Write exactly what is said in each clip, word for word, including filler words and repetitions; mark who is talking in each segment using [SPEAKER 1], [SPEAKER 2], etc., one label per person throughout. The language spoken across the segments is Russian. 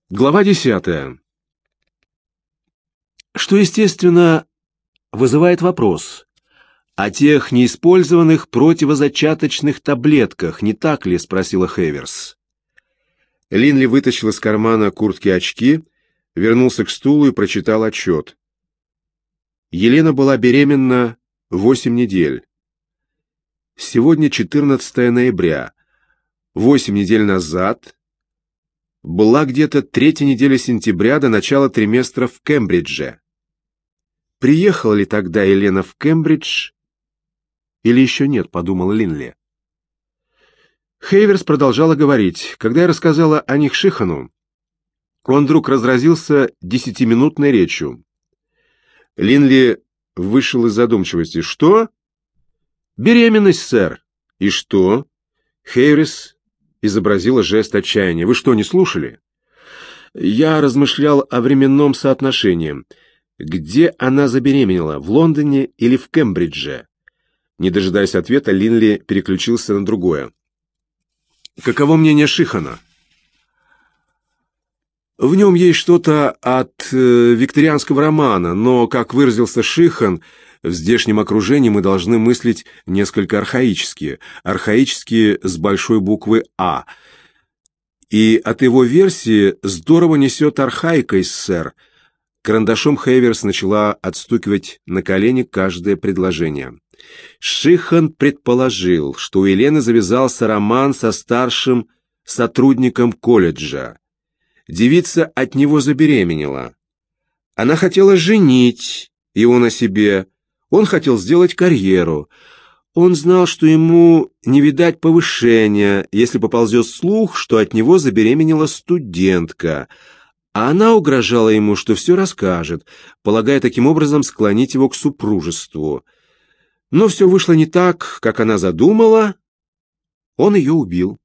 [SPEAKER 1] Глава десятая. Что, естественно, вызывает вопрос о тех неиспользованных противозачаточных таблетках, не так ли? — спросила Хейверс. Линли вытащил из кармана куртки очки, вернулся к стулу и прочитал отчет. Елена была беременна восемь недель. Сегодня четырнадцатое ноября. Восемь недель назад была где-то третья неделя сентября до начала триместра в Кембридже. Приехала ли тогда Елена в Кембридж или еще нет, подумал Линли. Хейверс продолжала говорить. Когда я рассказала о них Шихану, он вдруг разразился десятиминутной речью. Линли вышел из задумчивости. «Что?» «Беременность, сэр». «И что?» Хейверс изобразила жест отчаяния. «Вы что, не слушали?» «Я размышлял о временном соотношении. Где она забеременела, в Лондоне или в Кембридже?» Не дожидаясь ответа, Линли переключился на другое. «Каково мнение Шихана?» «В нем есть что-то от э, викторианского романа, но, как выразился Шихан, в здешнем окружении мы должны мыслить несколько архаически, архаически с большой буквы «А». И от его версии здорово несет архаикой, сэр». Карандашом Хейверс начала отстукивать на колени каждое предложение. Шихан предположил, что у Елены завязался роман со старшим сотрудником колледжа. Девица от него забеременела. Она хотела женить его на себе. Он хотел сделать карьеру. Он знал, что ему не видать повышения, если поползет слух, что от него забеременела студентка. А она угрожала ему, что все расскажет, полагая таким образом склонить его к супружеству. Но все вышло не так, как она задумала. Он ее убил.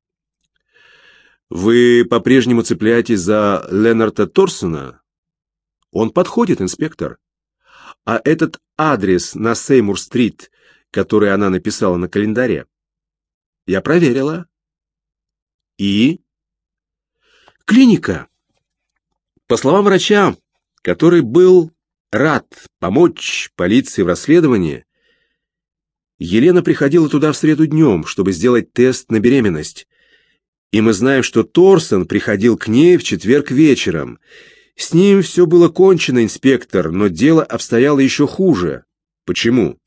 [SPEAKER 1] «Вы по-прежнему цепляетесь за Ленарда Торсона?» «Он подходит, инспектор. А этот адрес на Сеймур-стрит, который она написала на календаре, я проверила». «И?» «Клиника. По словам врача, который был рад помочь полиции в расследовании, Елена приходила туда в среду днем, чтобы сделать тест на беременность. И мы знаем, что Торсон приходил к ней в четверг вечером. С ним все было кончено, инспектор, но дело обстояло еще хуже. Почему?»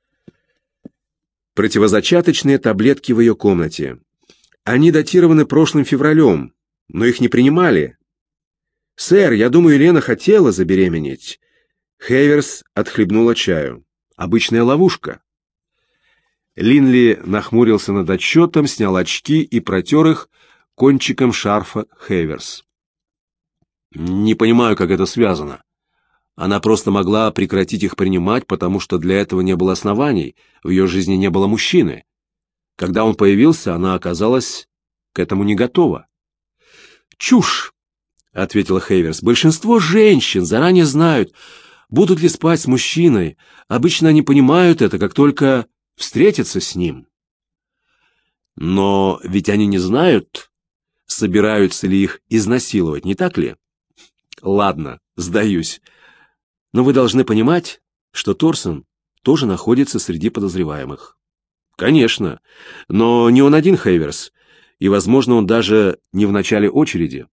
[SPEAKER 1] «Противозачаточные таблетки в ее комнате. Они датированы прошлым февралем, но их не принимали. Сэр, я думаю, Елена хотела забеременеть». Хейверс отхлебнула чаю. «Обычная ловушка». Линли нахмурился над отчетом, снял очки и протер их кончиком шарфа Хейверс. «Не понимаю, как это связано. Она просто могла прекратить их принимать, потому что для этого не было оснований, в ее жизни не было мужчины. Когда он появился, она оказалась к этому не готова». «Чушь!» — ответила Хейверс. «Большинство женщин заранее знают, будут ли спать с мужчиной. Обычно они понимают это, как только встретиться с ним». «Но ведь они не знают, собираются ли их изнасиловать, не так ли?» «Ладно, сдаюсь. Но вы должны понимать, что Торсон тоже находится среди подозреваемых». «Конечно, но не он один, Хейверс, и, возможно, он даже не в начале очереди».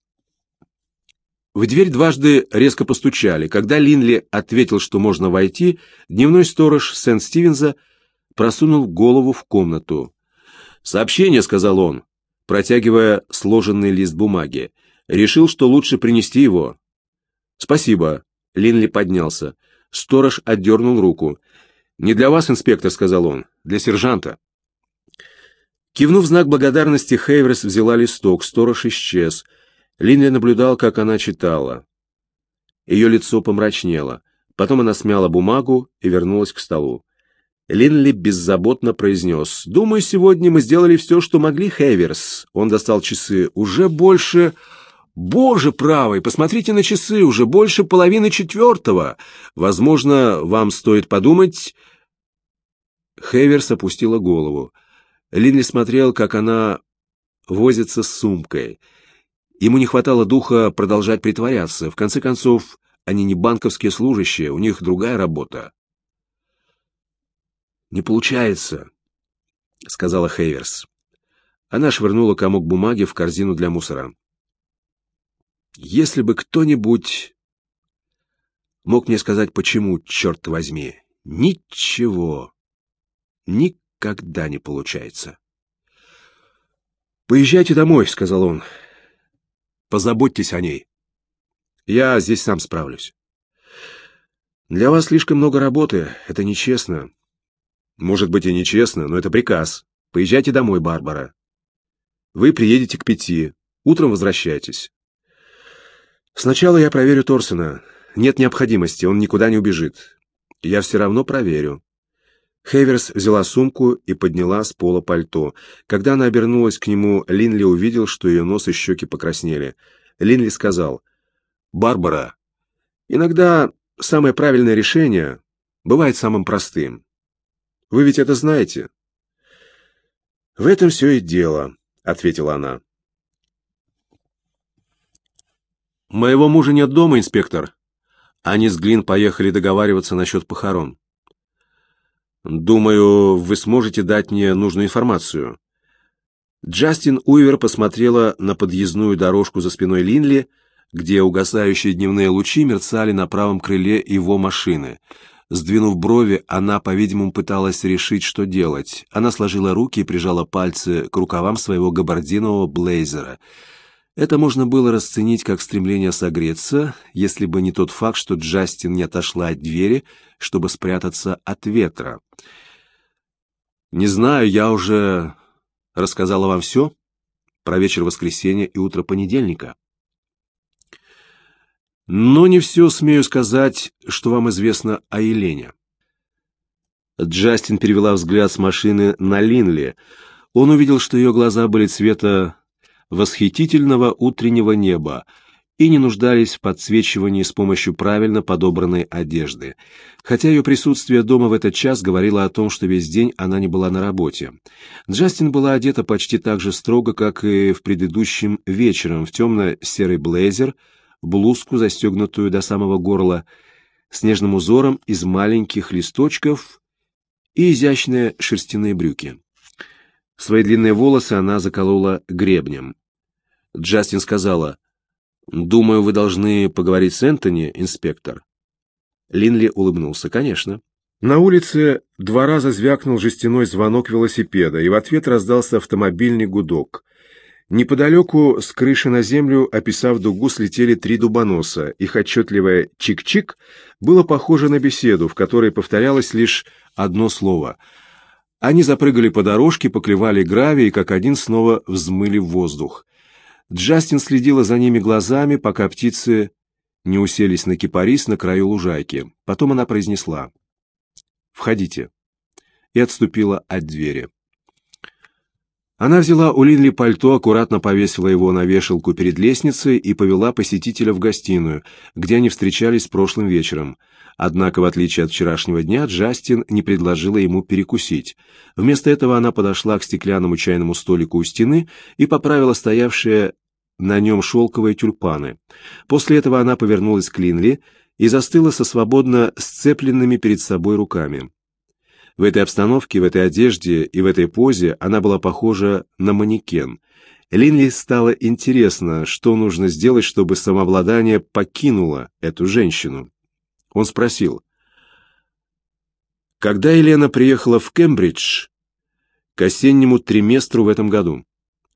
[SPEAKER 1] В дверь дважды резко постучали. Когда Линли ответил, что можно войти, дневной сторож Сент-Стивенса просунул голову в комнату. «Сообщение», — сказал он, протягивая сложенный лист бумаги. «Решил, что лучше принести его». «Спасибо», — Линли поднялся. Сторож отдернул руку. «Не для вас, инспектор», — сказал он, — «для сержанта». Кивнув в знак благодарности, Хейверс взяла листок. Сторож исчез. Линли наблюдал, как она читала. Ее лицо помрачнело. Потом она смяла бумагу и вернулась к столу. Линли беззаботно произнес: «Думаю, сегодня мы сделали все, что могли, Хейверс». Он достал часы. «Уже больше...» «Боже правый, посмотрите на часы, уже больше половины четвертого. Возможно, вам стоит подумать...» Хейверс опустила голову. Линли смотрел, как она возится с сумкой. Ему не хватало духа продолжать притворяться. В конце концов, они не банковские служащие, у них другая работа. «Не получается», — сказала Хейверс. Она швырнула комок бумаги в корзину для мусора. «Если бы кто-нибудь мог мне сказать, почему, черт возьми, ничего, никогда не получается». «Поезжайте домой», — сказал он. «Позаботьтесь о ней. Я здесь сам справлюсь. Для вас слишком много работы, это нечестно». «Может быть и нечестно, но это приказ. Поезжайте домой, Барбара. Вы приедете к пяти, утром возвращайтесь. Сначала я проверю Торсона. Нет необходимости, он никуда не убежит. Я все равно проверю». Хейверс взяла сумку и подняла с пола пальто. Когда она обернулась к нему, Линли увидел, что ее нос и щеки покраснели. Линли сказал: «Барбара, иногда самое правильное решение бывает самым простым. Вы ведь это знаете?» «В этом все и дело», — ответила она. «Моего мужа нет дома, инспектор. Они с Глин поехали договариваться насчет похорон. Думаю, вы сможете дать мне нужную информацию». Джастин Уивер посмотрела на подъездную дорожку за спиной Линли, где угасающие дневные лучи мерцали на правом крыле его машины. Сдвинув брови, она, по-видимому, пыталась решить, что делать. Она сложила руки и прижала пальцы к рукавам своего габардинового блейзера. Это можно было расценить как стремление согреться, если бы не тот факт, что Джастин не отошла от двери, чтобы спрятаться от ветра. «Не знаю, я уже рассказала вам все про вечер воскресенья и утро понедельника. Но не все смею сказать, что вам известно о Елене». Джастин перевела взгляд с машины на Линли. Он увидел, что ее глаза были цвета восхитительного утреннего неба и не нуждались в подсвечивании с помощью правильно подобранной одежды. Хотя ее присутствие дома в этот час говорило о том, что весь день она не была на работе. Джастин была одета почти так же строго, как и в предыдущем вечером, в темно-серый блейзер, блузку, застегнутую до самого горла, с нежным узором из маленьких листочков и изящные шерстяные брюки. Свои длинные волосы она заколола гребнем. Джастин сказала: «Думаю, вы должны поговорить с Энтони, инспектор». Линли улыбнулся. «Конечно». На улице два раза звякнул жестяной звонок велосипеда, и в ответ раздался автомобильный гудок. Неподалеку с крыши на землю, описав дугу, слетели три дубоноса. Их отчетливое «чик-чик» было похоже на беседу, в которой повторялось лишь одно слово. Они запрыгали по дорожке, поклевали гравий и как один снова взмыли в воздух. Джастин следила за ними глазами, пока птицы не уселись на кипарис на краю лужайки. Потом она произнесла: «Входите», и отступила от двери. Она взяла у Линли пальто, аккуратно повесила его на вешалку перед лестницей и повела посетителя в гостиную, где они встречались прошлым вечером. Однако, в отличие от вчерашнего дня, Джастин не предложила ему перекусить. Вместо этого она подошла к стеклянному чайному столику у стены и поправила стоявшие на нем шелковые тюльпаны. После этого она повернулась к Линли и застыла со свободно сцепленными перед собой руками. В этой обстановке, в этой одежде и в этой позе она была похожа на манекен. Линли стало интересно, что нужно сделать, чтобы самообладание покинуло эту женщину. Он спросил: «Когда Елена приехала в Кембридж к осеннему триместру в этом году?»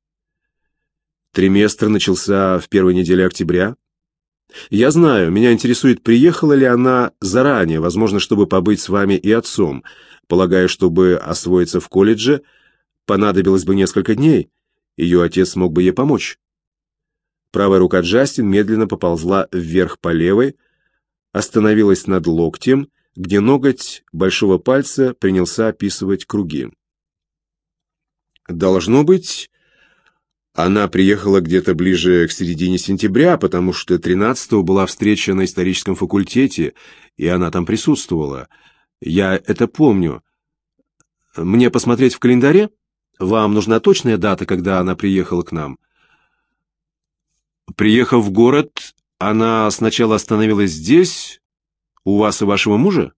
[SPEAKER 1] «Триместр начался в первой неделе октября. Я знаю, меня интересует, приехала ли она заранее, возможно, чтобы побыть с вами и отцом. Полагаю, чтобы освоиться в колледже, понадобилось бы несколько дней. Ее отец мог бы ей помочь». Правая рука Джастин медленно поползла вверх по левой, остановилась над локтем, где ноготь большого пальца принялся описывать круги. «Должно быть, она приехала где-то ближе к середине сентября, потому что тринадцатого была встреча на историческом факультете, и она там присутствовала. Я это помню. Мне посмотреть в календаре? Вам нужна точная дата, когда она приехала к нам?» Приехав в город, она сначала остановилась здесь, у вас и вашего мужа?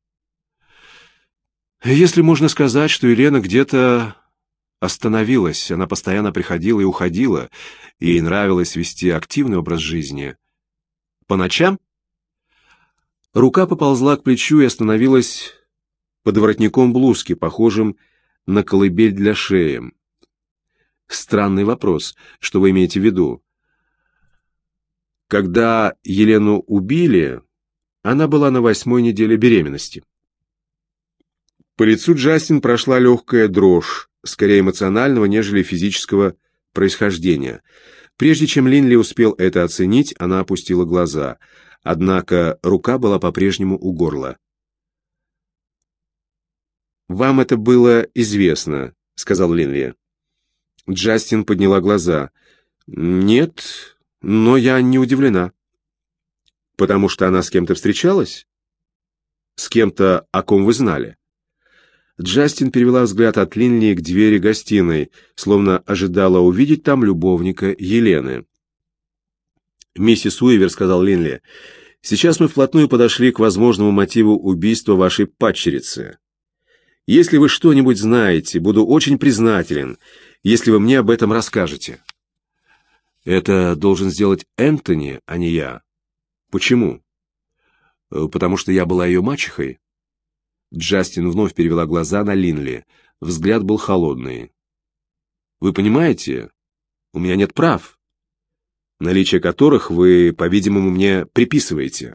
[SPEAKER 1] Если можно сказать, что Елена где-то остановилась, она постоянно приходила и уходила, и ей нравилось вести активный образ жизни. По ночам? Рука поползла к плечу и остановилась под воротником блузки, похожим на колыбель для шеи. Странный вопрос, что вы имеете в виду? Когда Елену убили, она была на восьмой неделе беременности. По лицу Джастин прошла легкая дрожь, скорее эмоционального, нежели физического происхождения. Прежде чем Линли успел это оценить, она опустила глаза. Однако рука была по-прежнему у горла. «Вам это было известно», — сказал Линли. Джастин подняла глаза. «Нет, но я не удивлена». «Потому что она с кем-то встречалась? С кем-то, о ком вы знали?» Джастин перевела взгляд от Линли к двери гостиной, словно ожидала увидеть там любовника Елены. «Миссис Уивер», — сказал Линли, — «сейчас мы вплотную подошли к возможному мотиву убийства вашей падчерицы. Если вы что-нибудь знаете, буду очень признателен, если вы мне об этом расскажете». «Это должен сделать Энтони, а не я». «Почему?» «Потому что я была ее мачехой». Джастин вновь перевела глаза на Линли. Взгляд был холодный. «Вы понимаете, у меня нет прав, наличие которых вы, по-видимому, мне приписываете».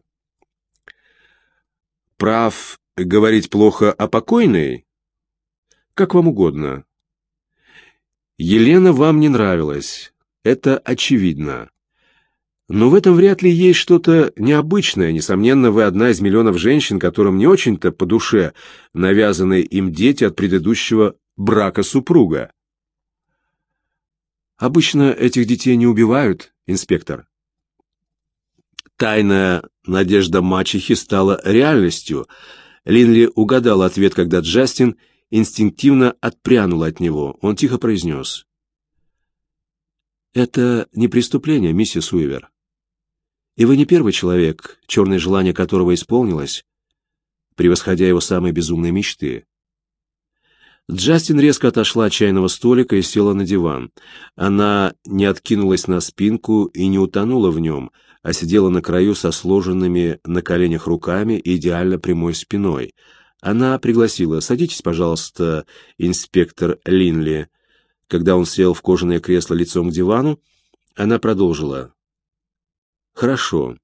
[SPEAKER 1] «Прав говорить плохо о покойной? Как вам угодно. Елена вам не нравилась, это очевидно. Но в этом вряд ли есть что-то необычное. Несомненно, вы одна из миллионов женщин, которым не очень-то по душе навязаны им дети от предыдущего брака супруга. Обычно этих детей не убивают, инспектор. Тайная надежда мачехи стала реальностью. Линли угадал ответ, когда Джастин инстинктивно отпрянул от него. Он тихо произнес: «Это не преступление, миссис Уивер. И вы не первый человек, черное желание которого исполнилось, превосходя его самые безумные мечты». Джастин резко отошла от чайного столика и села на диван. Она не откинулась на спинку и не утонула в нем, а сидела на краю со сложенными на коленях руками и идеально прямой спиной. Она пригласила: «Садитесь, пожалуйста, инспектор Линли». Когда он сел в кожаное кресло лицом к дивану, она продолжила: «Хорошо.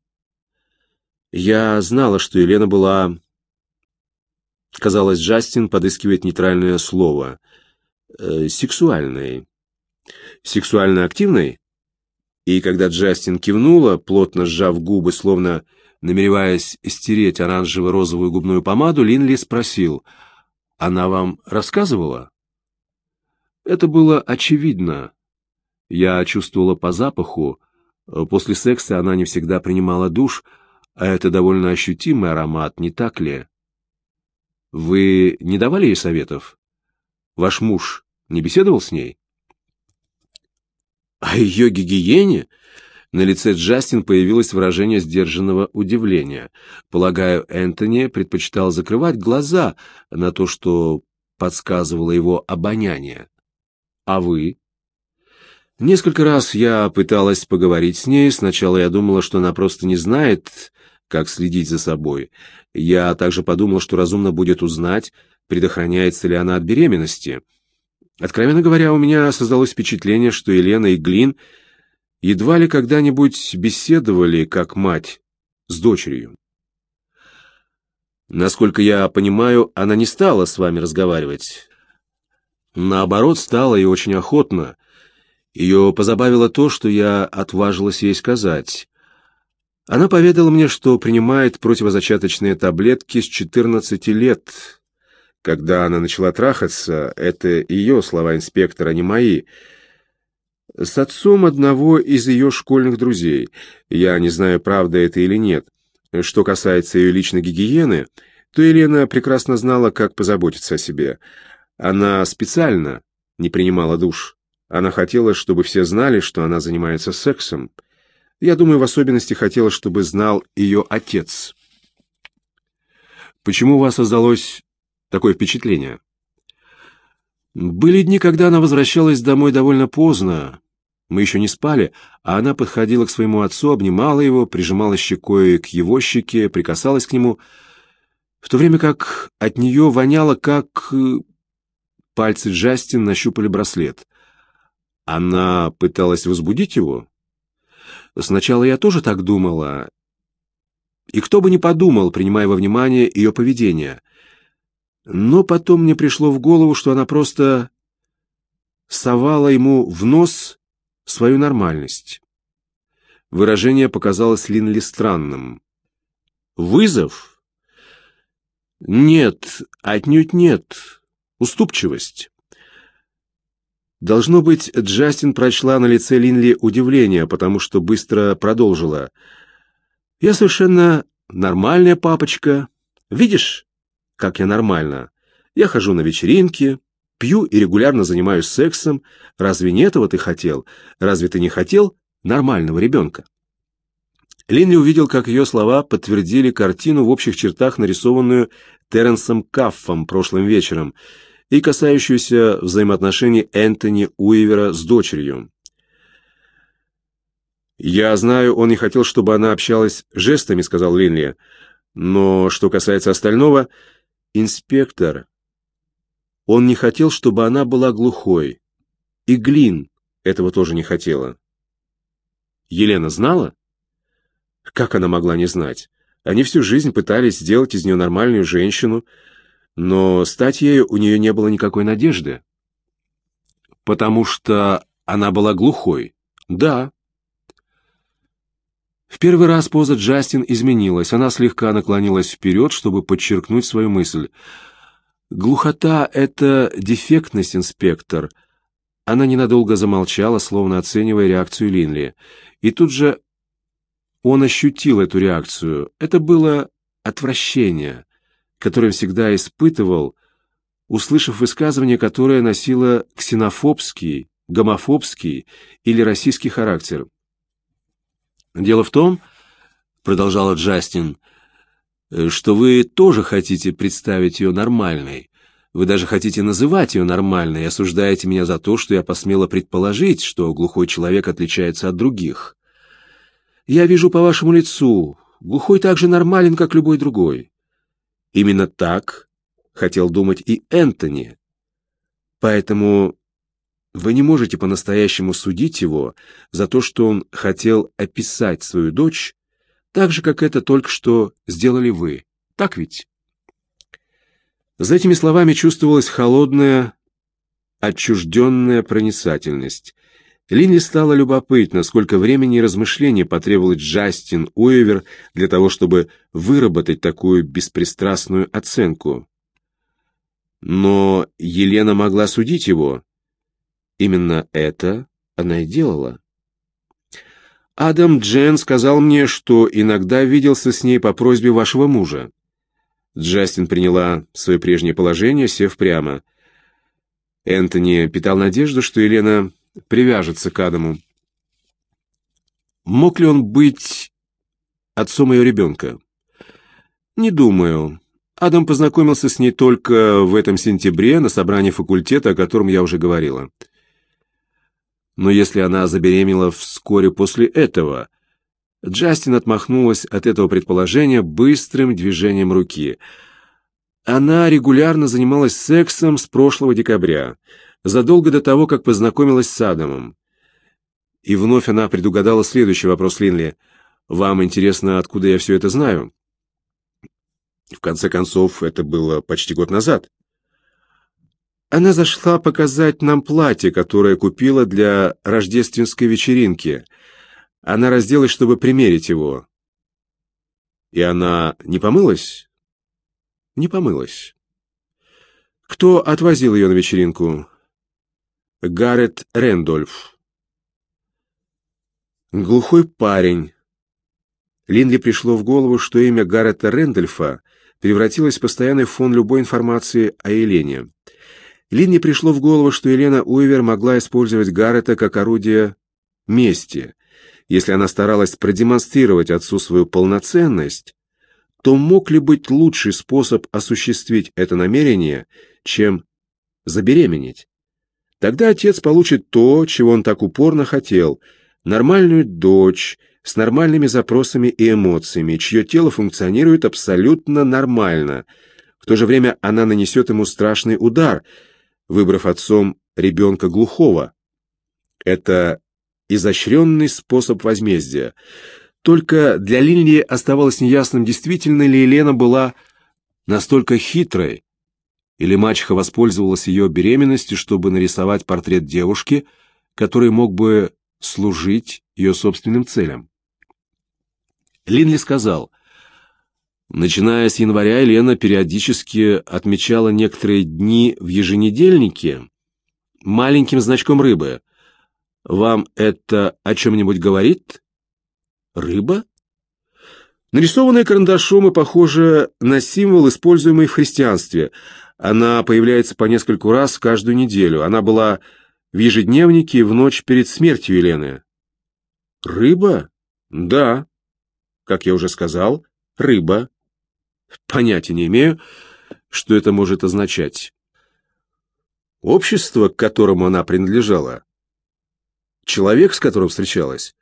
[SPEAKER 1] Я знала, что Елена была...» Казалось, Джастин подыскивает нейтральное слово. Э, «Сексуальной». «Сексуально активной?» И когда Джастин кивнула, плотно сжав губы, словно намереваясь стереть оранжево-розовую губную помаду, Линли спросил: «Она вам рассказывала?» «Это было очевидно. Я чувствовала по запаху. После секса она не всегда принимала душ, а это довольно ощутимый аромат, не так ли? Вы не давали ей советов? Ваш муж не беседовал с ней?» «О ее гигиене?» На лице Джастин появилось выражение сдержанного удивления. Полагаю, Энтони предпочитал закрывать глаза на то, что подсказывало его обоняние. «А вы?» «Несколько раз я пыталась поговорить с ней. Сначала я думала, что она просто не знает, как следить за собой. Я также подумала, что разумно будет узнать, предохраняется ли она от беременности. Откровенно говоря, у меня создалось впечатление, что Елена и Глин едва ли когда-нибудь беседовали, как мать, с дочерью. Насколько я понимаю, она не стала с вами разговаривать. Наоборот, стала и очень охотно. Ее позабавило то, что я отважилась ей сказать. Она поведала мне, что принимает противозачаточные таблетки с четырнадцати лет. Когда она начала трахаться, это ее слова, инспектора, не мои, с отцом одного из ее школьных друзей. Я не знаю, правда это или нет. Что касается ее личной гигиены, то Елена прекрасно знала, как позаботиться о себе. Она специально не принимала душ. Она хотела, чтобы все знали, что она занимается сексом. Я думаю, в особенности хотела, чтобы знал ее отец. Почему у вас создалось такое впечатление? Были дни, когда она возвращалась домой довольно поздно. Мы еще не спали, а она подходила к своему отцу, обнимала его, прижимала щекой к его щеке, прикасалась к нему, в то время как от нее воняло, как... Пальцы Джастин нащупали браслет. Она пыталась возбудить его? Сначала я тоже так думала. И кто бы ни подумал, принимая во внимание ее поведение. Но потом мне пришло в голову, что она просто совала ему в нос свою нормальность. Выражение показалось Линли странным. Вызов? Нет, отнюдь нет. Уступчивость. Должно быть, Джастин прочла на лице Линли удивление, потому что быстро продолжила. «Я совершенно нормальная папочка. Видишь, как я нормальна? Я хожу на вечеринки, пью и регулярно занимаюсь сексом. Разве не этого ты хотел? Разве ты не хотел нормального ребенка?» Линли увидел, как ее слова подтвердили картину в общих чертах, нарисованную Терренсом Каффом прошлым вечером, и касающуюся взаимоотношений Энтони Уивера с дочерью. «Я знаю, он не хотел, чтобы она общалась жестами», — сказал Линли. «Но что касается остального, инспектор, он не хотел, чтобы она была глухой. И Глин этого тоже не хотела». «Елена знала?» Как она могла не знать? Они всю жизнь пытались сделать из нее нормальную женщину, но стать ею у нее не было никакой надежды. Потому что она была глухой. Да. В первый раз поза Джастин изменилась. Она слегка наклонилась вперед, чтобы подчеркнуть свою мысль. Глухота — это дефектность, инспектор. Она ненадолго замолчала, словно оценивая реакцию Линли. И тут же он ощутил эту реакцию. Это было отвращение, которое всегда испытывал, услышав высказывание, которое носило ксенофобский, гомофобский или российский характер. «Дело в том, — продолжала Джастин, — что вы тоже хотите представить ее нормальной. Вы даже хотите называть ее нормальной и осуждаете меня за то, что я посмела предположить, что глухой человек отличается от других. Я вижу по вашему лицу, глухой так же нормален, как любой другой. Именно так хотел думать и Энтони. Поэтому вы не можете по-настоящему судить его за то, что он хотел описать свою дочь так же, как это только что сделали вы. Так ведь?» За этими словами чувствовалась холодная, отчужденная проницательность. Линли стало любопытно, сколько времени и размышлений потребовалось Джастин Уивер для того, чтобы выработать такую беспристрастную оценку. Но Елена могла судить его. Именно это она и делала. «Адам Джен сказал мне, что иногда виделся с ней по просьбе вашего мужа». Джастин приняла свое прежнее положение, сев прямо. Энтони питал надежду, что Елена привяжется к Адаму. «Мог ли он быть отцом ее ребенка?» «Не думаю. Адам познакомился с ней только в этом сентябре на собрании факультета, о котором я уже говорила». «Но если она забеременела вскоре после этого...» Джастин отмахнулась от этого предположения быстрым движением руки. «Она регулярно занималась сексом с прошлого декабря, задолго до того, как познакомилась с Адамом». И вновь она предугадала следующий вопрос Линли. «Вам интересно, откуда я все это знаю?» В конце концов, это было почти год назад. Она зашла показать нам платье, которое купила для рождественской вечеринки. Она разделась, чтобы примерить его. И она не помылась? Не помылась. Кто отвозил ее на вечеринку? Гаррет Рэндольф. Глухой парень. Линли пришло в голову, что имя Гаррета Рэндольфа превратилось в постоянный фон любой информации о Елене. Линли пришло в голову, что Елена Уивер могла использовать Гаррета как орудие мести. если она старалась продемонстрировать отцу свою полноценность, то мог ли быть лучший способ осуществить это намерение, чем забеременеть? Тогда отец получит то, чего он так упорно хотел – нормальную дочь с нормальными запросами и эмоциями, чье тело функционирует абсолютно нормально. В то же время она нанесет ему страшный удар, выбрав отцом ребенка глухого. Это изощренный способ возмездия. Только для Линли оставалось неясным, действительно ли Елена была настолько хитрой, или мачеха воспользовалась ее беременностью, чтобы нарисовать портрет девушки, который мог бы служить ее собственным целям. Линли сказал: начиная с января Елена периодически отмечала некоторые дни в еженедельнике маленьким значком рыбы. Вам это о чем-нибудь говорит? Рыба? Нарисованная карандашом и похожа на символ, используемый в христианстве. Она появляется по нескольку раз каждую неделю. Она была в ежедневнике в ночь перед смертью Елены. Рыба? Да. Как я уже сказал, рыба. Понятия не имею, что это может означать. Общество, к которому она принадлежала? Человек, с которым встречалась?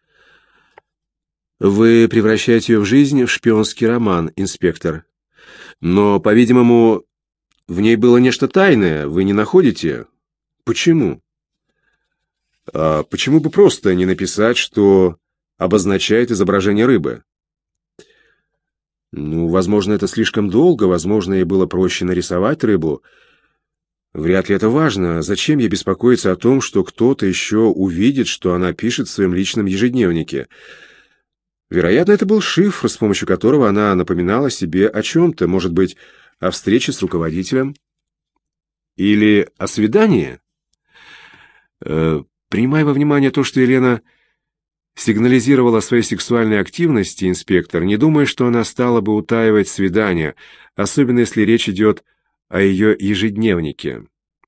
[SPEAKER 1] Вы превращаете ее в жизнь в шпионский роман, инспектор. Но, по-видимому, в ней было нечто тайное, вы не находите? Почему? А почему бы просто не написать, что обозначает изображение рыбы? Ну, возможно, это слишком долго, возможно, ей было проще нарисовать рыбу. Вряд ли это важно. Зачем ей беспокоиться о том, что кто-то еще увидит, что она пишет в своем личном ежедневнике? Вероятно, это был шифр, с помощью которого она напоминала себе о чем-то, может быть, о встрече с руководителем или о свидании. Э, принимая во внимание то, что Елена сигнализировала о своей сексуальной активности, инспектор, не думая, что она стала бы утаивать свидание, особенно если речь идет о ее ежедневнике.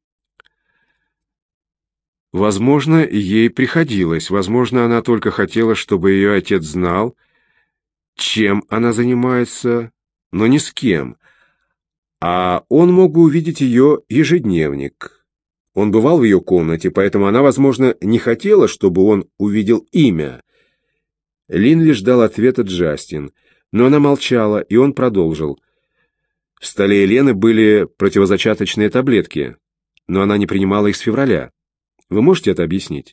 [SPEAKER 1] Возможно, ей приходилось, возможно, она только хотела, чтобы ее отец знал, чем она занимается, но не с кем, а он мог бы увидеть ее ежедневник. Он бывал в ее комнате, поэтому она, возможно, не хотела, чтобы он увидел имя. Линли ждал ответа Джастин, но она молчала, и он продолжил. В столе Елены были противозачаточные таблетки, но она не принимала их с февраля. Вы можете это объяснить?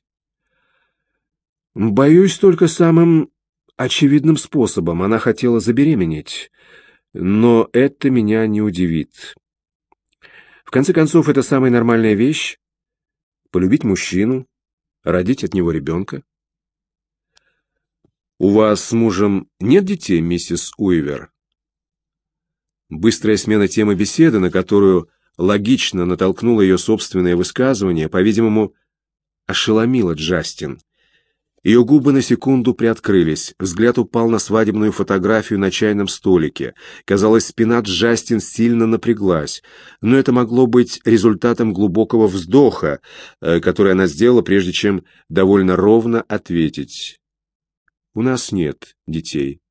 [SPEAKER 1] Боюсь, только самым очевидным способом. Она хотела забеременеть, но это меня не удивит. В конце концов, это самая нормальная вещь — полюбить мужчину, родить от него ребенка. У вас с мужем нет детей, миссис Уивер? Быстрая смена темы беседы, на которую логично натолкнуло ее собственное высказывание, по-видимому, ошеломила Джастин. Ее губы на секунду приоткрылись, взгляд упал на свадебную фотографию на чайном столике. Казалось, спина Джастин сильно напряглась, но это могло быть результатом глубокого вздоха, который она сделала, прежде чем довольно ровно ответить. «У нас нет детей».